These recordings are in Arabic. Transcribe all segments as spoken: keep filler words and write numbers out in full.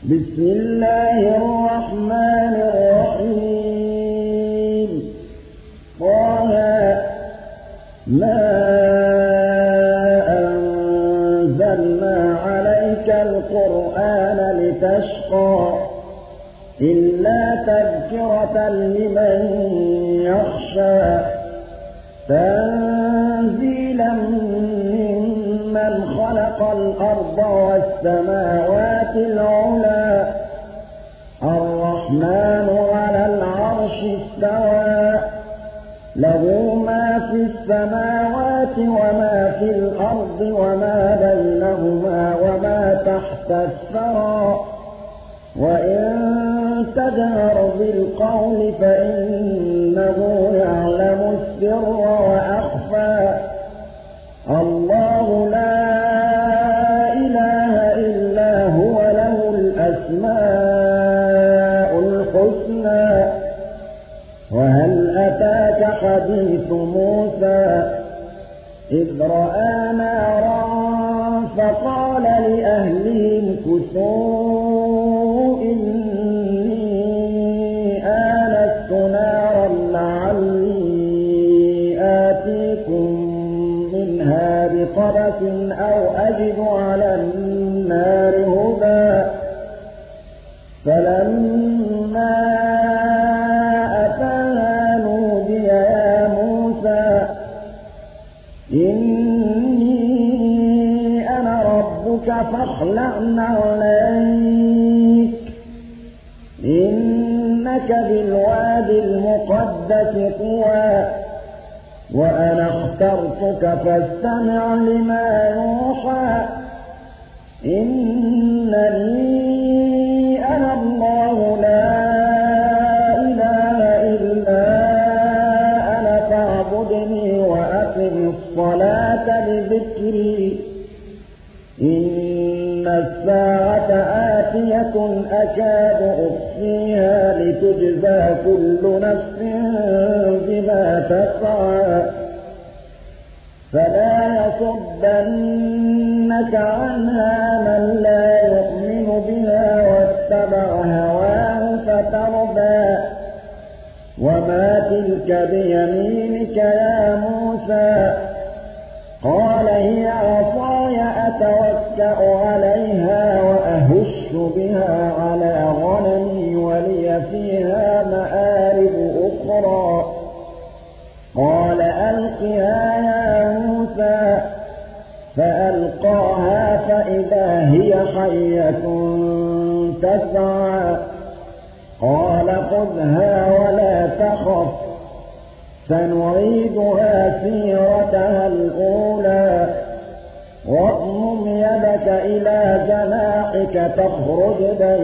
بسم الله الرحمن الرحيم. طه ما أنزلنا عليك القرآن لتشقى إلا تذكرة لمن يخشى تنزيلا ممن خلق الأرض والسماوات العلى الرحمن على العرش استوى له ما في السماوات وما في الأرض وما بينهما وما تحت الثرى وإن تجهر بالقول فإنه يعلم السر وأخفى الله لا إله إلا هو له الأسماء الحسنى. وهل أتاك حديث موسى إذ رأى نارا فقال لأهلهم كثوا إني آنست نارا لعلي آتيكم منها بقبس أو أجد على النار هدى فلما أتاها نودي يا موسى إني أنا ربك فاخلع نعليك إنك بالوادي المقدس طوى وأنا اخترتك فاستمع لما يوحى إنني أنا الله لا إله إلا أنا فاعبدني وأقم الصلاة لذكري إن الساعة آتية أكاد أخفيها لتجزى كل نفس بما تسعى فلا يصدنك عنها من لا يؤمن بها واتبع هواه فتردى وما تلك بيمينك يا موسى قال هي عصاي أتوكأ عليها وأهش بها على غنمي ولي فيها مآرب أخرى قال ألقها يا موسى فألقاها فإذا هي حية تسعى قال خذها ولا تخف سنعيدها سيرتها الأولى واضمم يدك إلى جناحك تخرج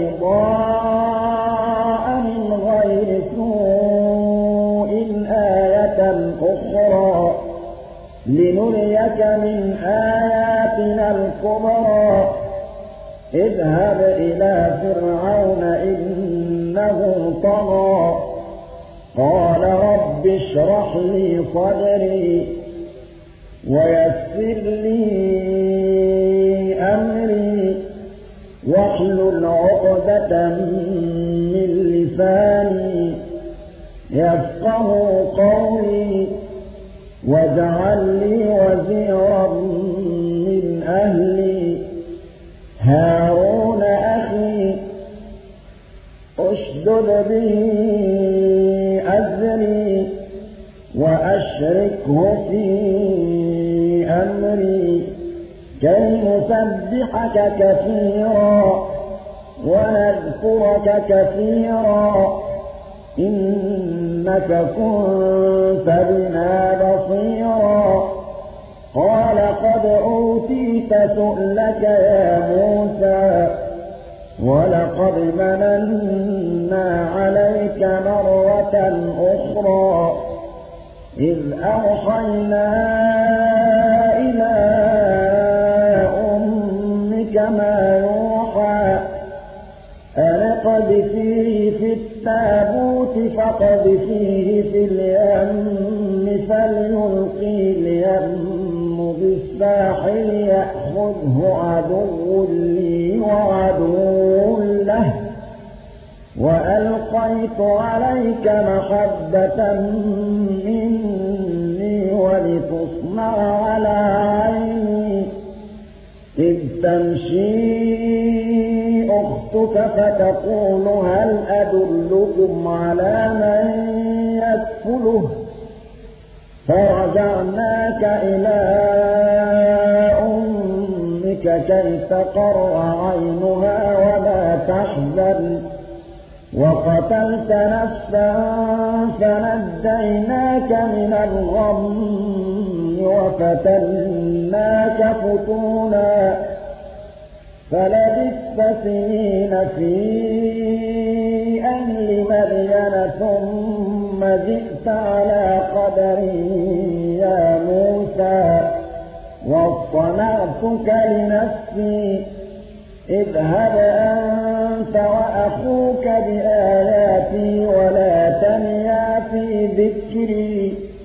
بيضاء من غير سوء آية أخرى لنريك من آياتنا الكبرى اذهب إلى فرعون إنه طغى قال رب اشرح لي صدري ويسر لي أمري واحلل عقدة من لساني يفقه قولي واجعل لي وزيرا من أهلي هارون أخي أشدد به أزري وأشركه في أمري كي نسبحك كثيرا ونذكرك كثيرا إنك كنت بنا بصيرا قال قد أوتيت سؤلك يا موسى ولقد مننا عليك مرة أخرى إذ أوحينا إلى أمك ما يوحى أن اقذفيه في التابوت فاقذفيه في اليم فليلقي اليم بالساحل يأخذه عدو لي وعدو له ألقيت عليك محبة مني ولتصنع على عيني إذ تمشي أختك فتقول هل أدلكم على من يكفله فرجعناك إلى أمك كي تقر عينها ولا تحزن وقتلت نفسا فنجيناك من الغم وفتناك فتونا فلبثت سنين في أهل مدين ثم جئت على قدر يا موسى واصطنعتك لنفسي اذهب أنت وأخوك بآياتي ولا تنيا في ذكري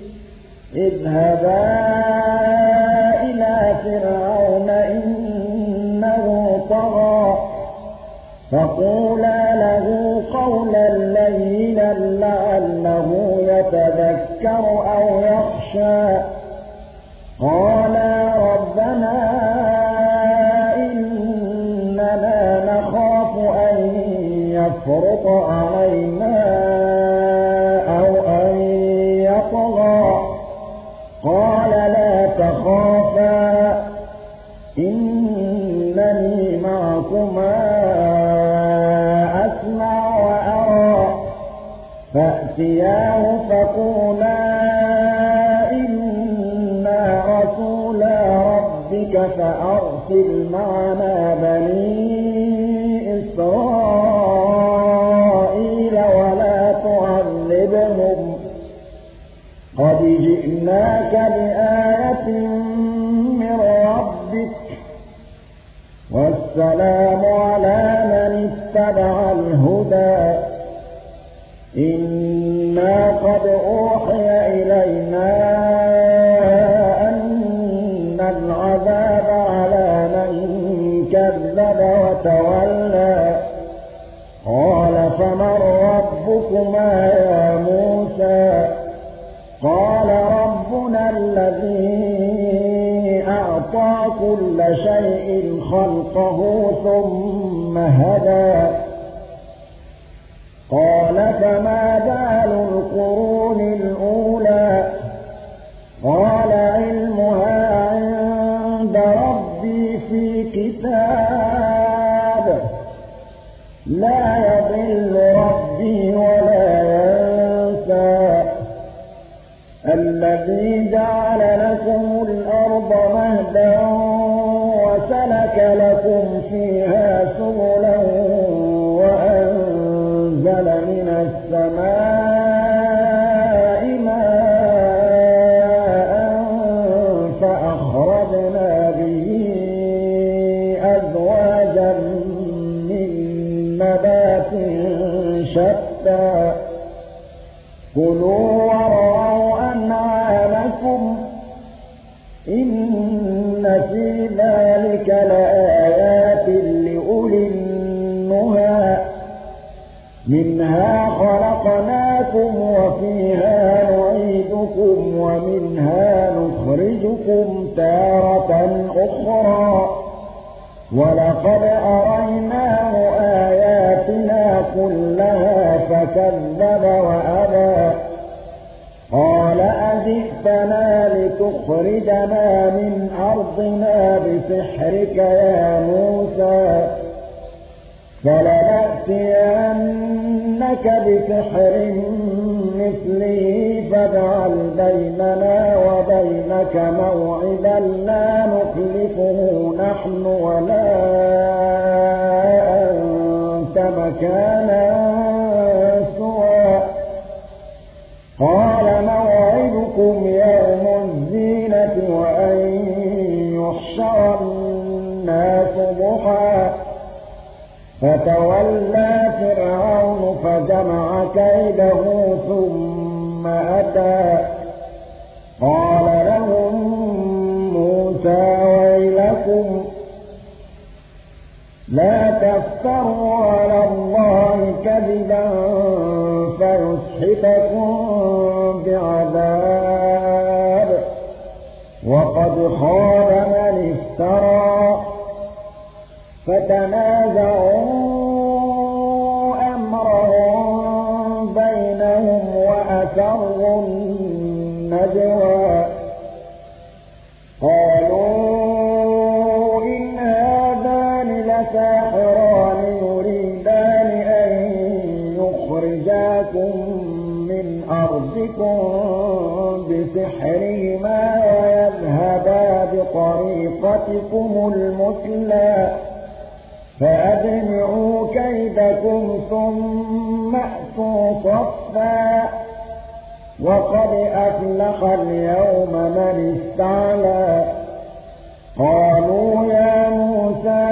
اذهبا إلى فرعون إنه طغى فقولا له قولا لينا لعله يتذكر أو يخشى قالا ربنا إننا نخاف أن يفرط علينا أو أن يطغى قال لا تخافا إنني معكما أسمع وأرى فأتياه فقولا إنا رسولا ربك فأرسل معنا بني إسرائيل ولا تعذبهم قد جئناك بآية من ربك والسلام على من اتبع الهدى إنا قد أوحي إلينا أن العذاب على من كذب وتولى قال فمن ربكما يا موسى قال ربنا الذي أعطى كل شيء خلقه ثم هدى قال فما بال القرون الأولى قال علمها عند ربي في كتاب لا يضل ربي ولا ينسى الذي جعل لكم الأرض مهدا وسلك لكم فيها سبلا وأنزل من السماء ماء فأخرجنا به أزواجا من نبات شتى كلوا وارعوا أنعامكم إن في ذلك لآيات لأولي النهى منها خلقناكم وفيها نعيدكم ومنها نخرجكم تارة أخرى ولقد أريناه آياتنا كلها فكذب وأبى قال أجئتنا لتخرجنا من أرضنا بسحرك يا موسى فلنأتينك بسحر مثله فاجعل بيننا وبينك موعدا لا نخلفه نحن ولا أنت مكانا سوى قال موعدكم يوم الزينة وأن يحشر الناس ضحى فتولى فرعون فجمع كيده ثم أتى قال لهم موسى ويلكم لا تفتروا على الله كذبا ليسحتكم بعذاب وقد خاب من افترى فتنازعوا أمرهم بينهم وأسروا النجوى قالوا إن هذان لساحران يريدان أن يخرجاكم من أرضكم بسحرهما ويذهبا بطريقتكم المثلى فأجمعوا كيدكم ثم أتوا صفا وقد أفلح اليوم من استعلى قالوا يا موسى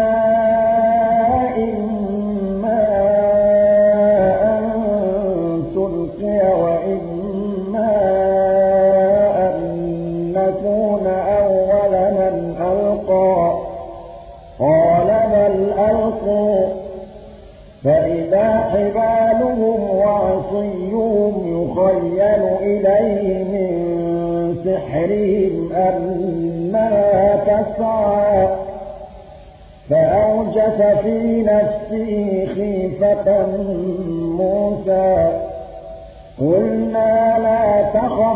إما أن تلقي وإما أن نكون أول من ألقى قال بل ألقوا فإذا حبالهم وعصيهم يخيل إليه من سحرهم أنها تسعى فأوجس في نفسه خيفة موسى قلنا لا تخف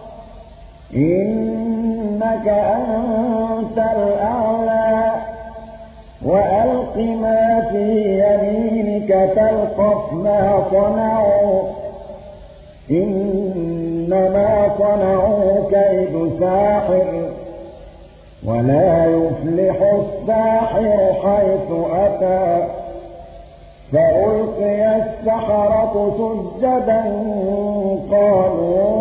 إنك أنت الأعلى وألق ما في يمينك تلقف ما صنعوا إنما صنعوا كيد ساحر ولا يفلح الساحر حيث أتى فألقي السحرة سجدا قالوا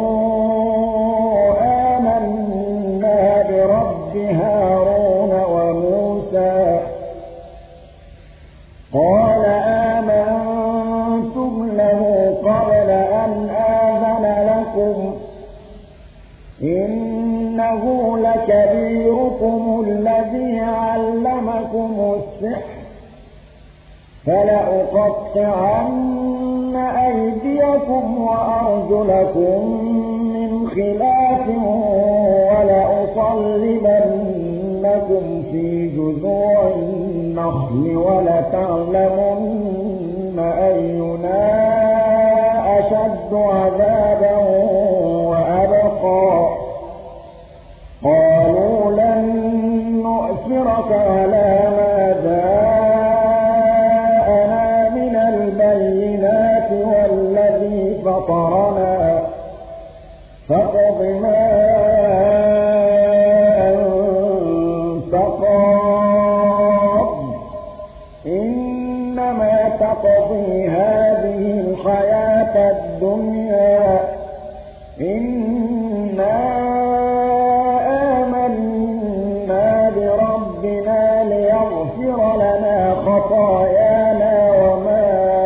آمنا برب هارون وموسى قال آمنتم له قبل أن آذن لكم إنه لكبيركم الذي علمكم السحر فلأقطعن أيديكم وأرجلكم من خلاف ولأصلبنكم في جذوع النخل ولتعلمن أينا أشد عذابا وأبقى قالوا لن نؤثرك على ما جاءنا من البينات والذي فطرنا فاقض ما أنت قاض إنما تقضي هذه الحياة الدنيا إنا آمنا بربنا ليغفر لنا خطايانا وما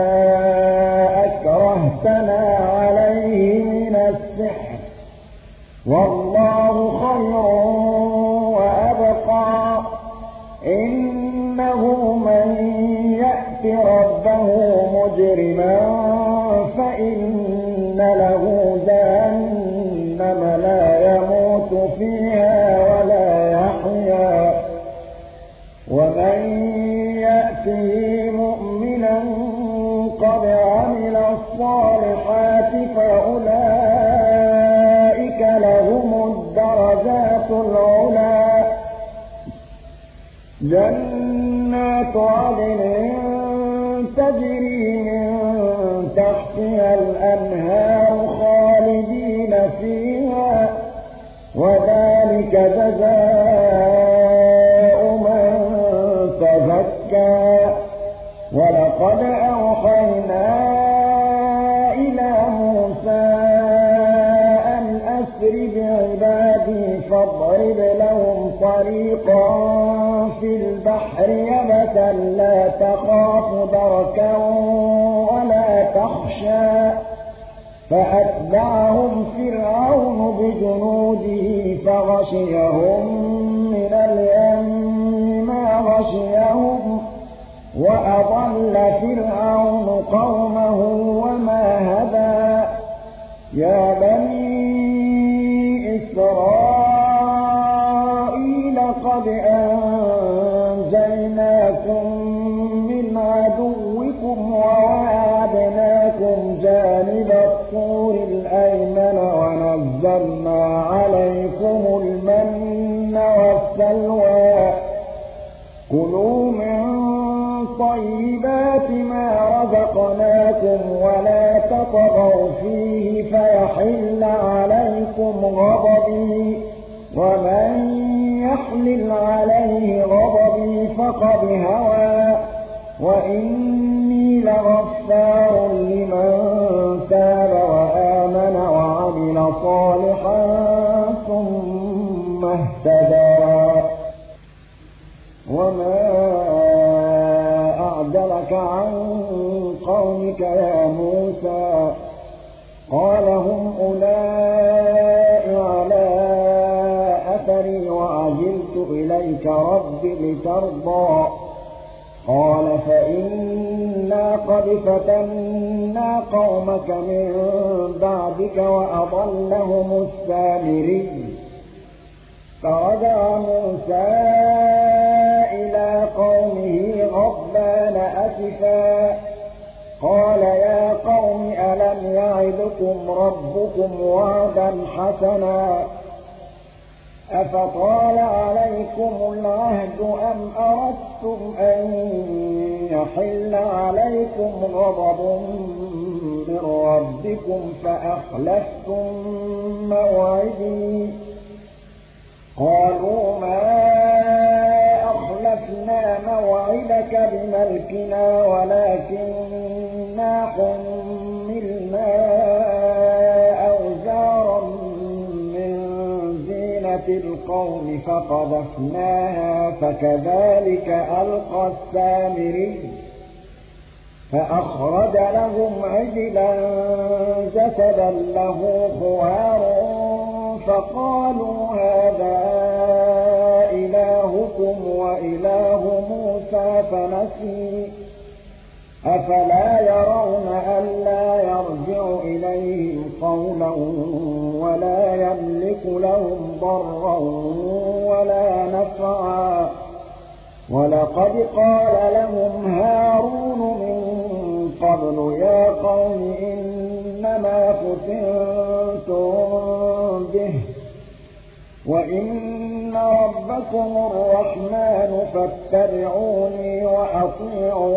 أكرهتنا عليه من السحر والله خير وأبقى إنه من يأت ربه مجرما فإن له جهنم لا يموت فيها ولا يحيا ومن يأته مؤمنا قد عمل الصالحات فأولئك لهم الدرجات العلى جنات عدن تجري من تحتها الأنهار خالدين فيها وذلك جزاء من تزكى ولقد أوحينا إلى موسى أن أسر بعبادي فاضرب لهم طريقا في البحر يبسا لا تخاف دركا ولا تخشى فأتبعهم فرعون بجنوده فغشيهم من اليم ما غشيهم وأضل فرعون قومه وما هدى يا بني إسرائيل قد أنجيناكم من عدوكم وواعدناكم جانب الطور الأيمن ونزلنا عليكم المن والسلوى كلوا من طيبات ما رزقناكم ولا تطغوا فيه فيحل عليكم غضبي ومن يحلل عليه غضبي فقد هوى وإني لغفار لمن تاب وآمن وعمل صالحا ثم اهتدى وما أعدلك عن قومك يا موسى قال هم أولئك على أثري وعجلت إليك رب لترضى قال فإنا قد فتنا قومك من بعدك وأضلهم السامري فرجع موسى إلى قومه غضبان أسفا قال يا قوم ألم يعدكم ربكم وعدا حسنا أفطال عليكم العهد أم أردتم أن يحل عليكم غضب من ربكم فأخلفتم موعدي قالوا ما أخلفنا موعدك بملكنا ولكننا حملنا أوزارا من زينة القوم فقذفناها فكذلك ألقى السامري فأخرج لهم عجلا جسدا له خوار فقالوا هذا إلهكم وإله موسى فنسي أفلا يرون ألا يرجع إليهم قولا ولا يملك لهم ضرا ولا نفعا ولقد قال لهم هارون من قبل يا قوم إنما فتنتم به وإن ربكم الرحمن فاتبعوني وأطيعوا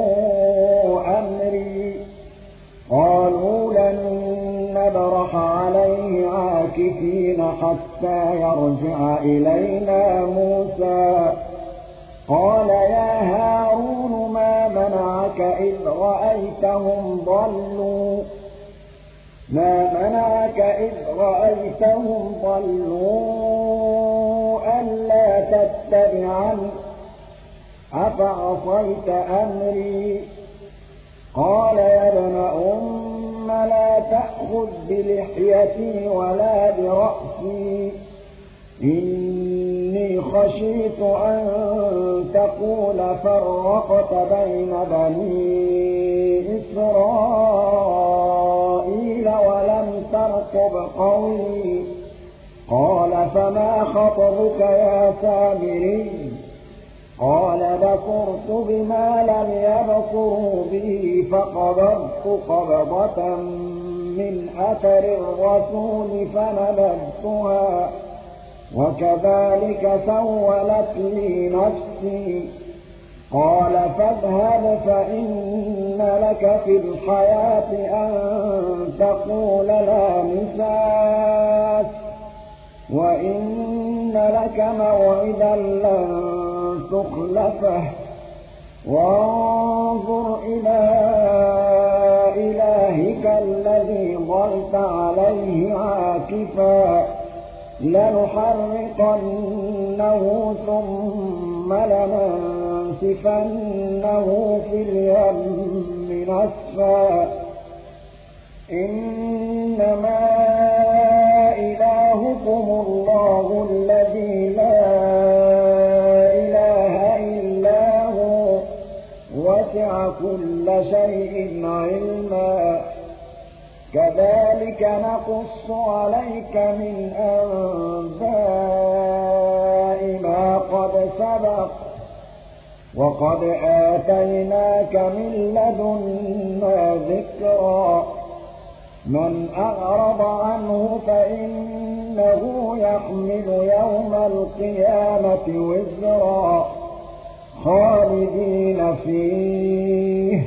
أمري قالوا لن نبرح عليه عاكفين حتى يرجع إلينا موسى قال يا هارون ما منعك إذ رأيتهم ضلوا ما منعك إذ رأيتهم ضلوا ألا تتبعني أفعصيت أمري قال يا ابن أم لا تأخذ بلحيتي ولا برأسي إني خشيت أن تقول فرقت بين بني إسرائيل ولم ترقب قولي قال فما خطبك يا سامري قال بصرت بما لم يبصروا به فقبضت قبضة من أثر الرسول فنبذتها وكذلك سولت لي نفسي قال فاذهب فإن لك في الحياة أن تقول لا مساس وإن لك موعدا لن تخلفه وانظر إلى إلهك الذي ظلت عليه عاكفا لنحرقنه ثم لننسفنه في اليم نسفا إنما إلهكم الله الذي لا إله إلا هو وسع كل شيء علما كذلك نقص عليك من أنباء ما قد سبق وقد آتيناك من لدنا ذكرا من أعرض عنه فإنه يحمل يوم القيامة وزرا خالدين فيه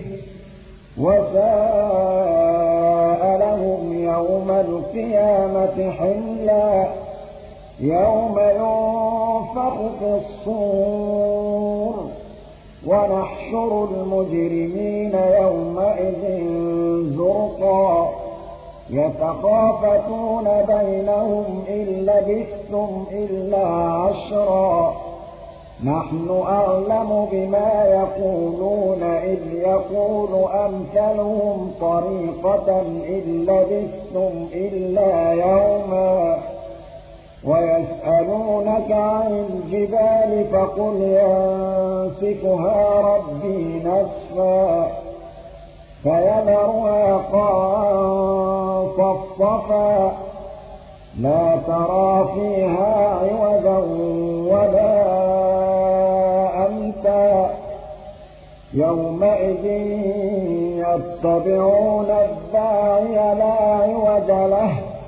وساء لهم يوم القيامة حملا يوم ينفخ في الصور ونحشر المجرمين يومئذ زرقا يتخافتون بينهم إن لبثتم إلا عشرا نحن أعلم بما يقولون إذ يقول أمثلهم طريقة إن لبثتم إلا يوما ويسألونك عن الجبال فقل ينسفها ربي نسفا فيذرها قاعا صفصفا لا ترى فيها عوجا ولا أمتا يومئذ يتبعون الداعي لا عوج له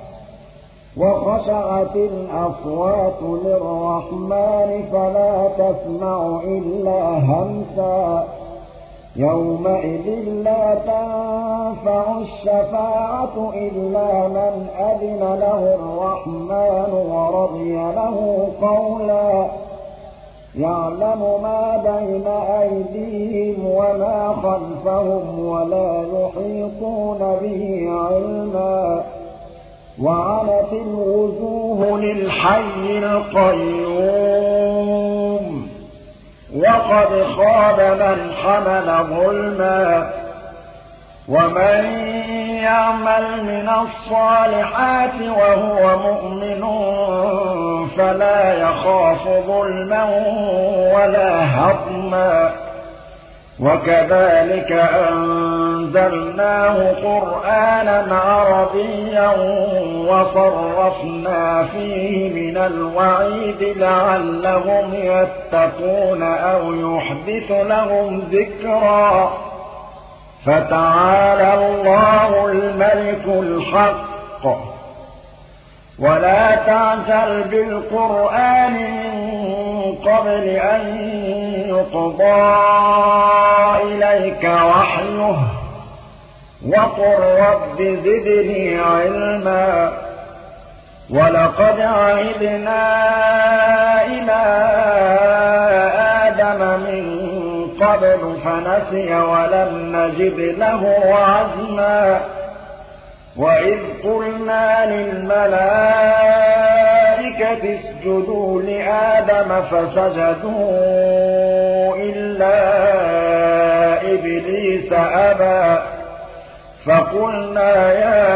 وخشعت الأصوات للرحمن فلا تسمع إلا همسا يومئذ لا تنفع الشفاعة إلا من أذن له الرحمن ورضي له قولا يعلم ما بين أيديهم وما خلفهم ولا يحيطون به علما وعنت الوجوه للحي القيوم وقد خاب من حمل ظلما ومن يعمل من الصالحات وهو مؤمن فلا يخاف ظلما ولا هضما وكذلك أنزلناه قرآنا عربيا وصرفنا فيه من الوعيد لعلهم يتقون أو يحدث لهم ذكرا فتعالى الله الملك الحق ولا تعجل بالقرآن من قبل أن يقضى إليك وحيه وقل رب زدني علما ولقد عهدنا إلى آدم من قبل فنسي ولم نجد له عزما وإذ قلنا للملائكة اسجدوا لآدم فسجدوا إلا إبليس أبى فقلنا يا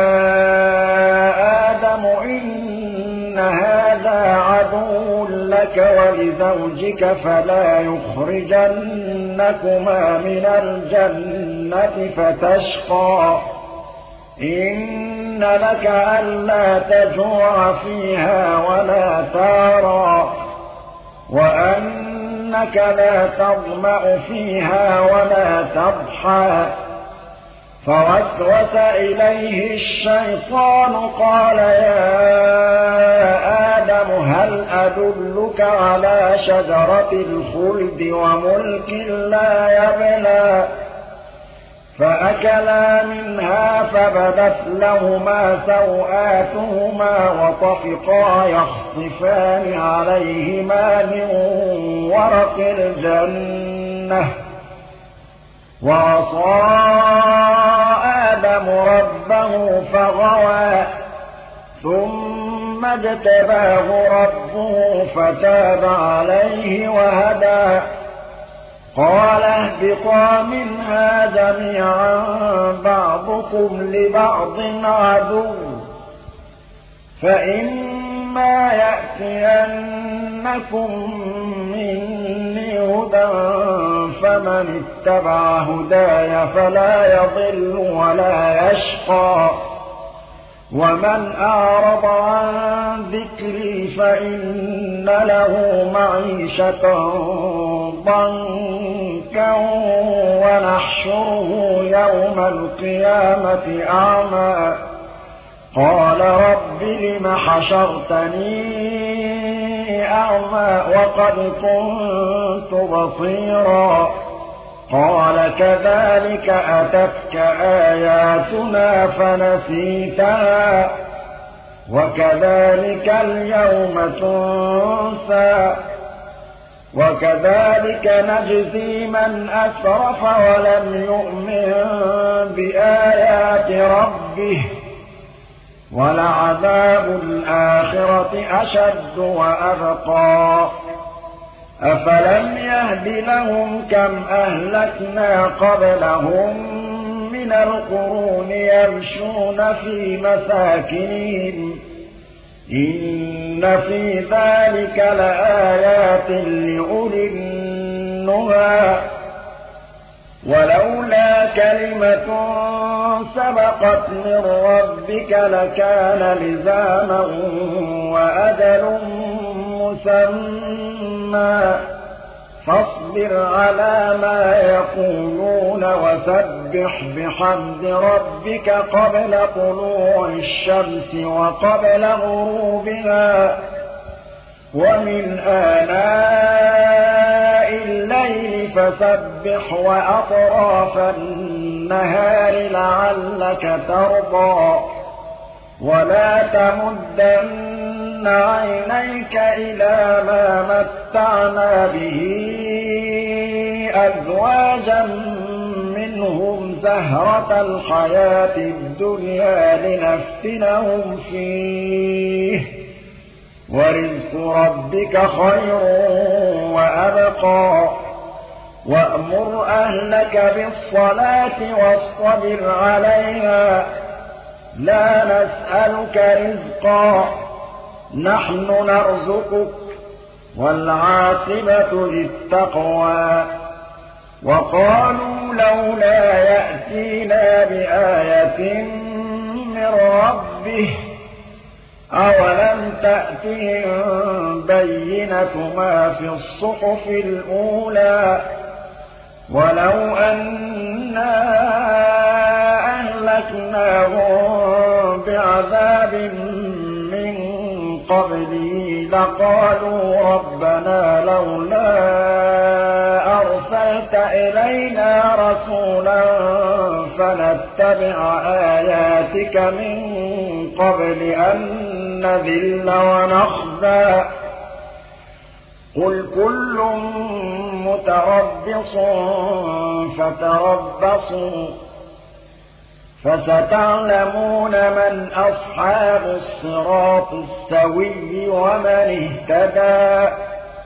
آدم إن هذا عدو لك ولزوجك فلا يخرجنكما من الجنة فتشقى إن لك ألا تجوع فيها ولا تارى وأنك لا تظمأ فيها ولا تضحى فوسوس إليه الشيطان قال يا آدم هل أدلك على شجرة الخلد وملك لا يبلى فأكلا منها فبدت لهما سوآتهما وطفقا يخصفان عليهما من ورق الجنة وعصى آدم ربه فغوى ثم اجتباه ربه فتاب عليه وهدى قال اهبطا منها جميعا بعضكم لبعض عدو فإما يأتينكم مني هدى فمن اتبع هداي فلا يضل ولا يشقى ومن أعرض عن ذكري فإن له معيشة ضنكا ونحشره يوم القيامة أعمى قال رب لم حشرتني أعمى وقد كنت بصيرا قال كذلك أتتك آياتنا فنسيتها وكذلك اليوم تنسى وكذلك نجزي من أسرف ولم يؤمن بآيات ربه ولعذاب الآخرة أشد وأبقى أفلم يهد لهم كم أهلكنا قبلهم من القرون يمشون في مساكنهم إن في ذلك لآيات لأولي النهى ولولا كلمة سبقت من ربك لكان لزاما وأجل مسمى فاصبر على ما يقولون وسبح بحمد ربك قبل طلوع الشمس وقبل غروبها ومن آناء الليل فسبح وأطراف النهار لعلك ترضى ولا تمدن عينيك إلى ما متعنا به أزواجا منهم زهرة الحياة الدنيا لنفتنهم فيه ورزق ربك خير وأبقى وأمر أهلك بالصلاة واصطبر عليها لا نسألك رزقا نحن نرزقك والعاقبة للتقوى وقالوا لولا يأتينا بآية من ربه أولم تأتهم بينة ما في الصحف الأولى ولو أنا أهلكناهم بعذاب من قبله لقالوا ربنا لولا أرسلت إلينا رسولا فنتبع آياتك من قبل أن نذل ونخزى قل كل متربص فتربصوا فستعلمون من أصحاب الصراط السوي ومن اهتدى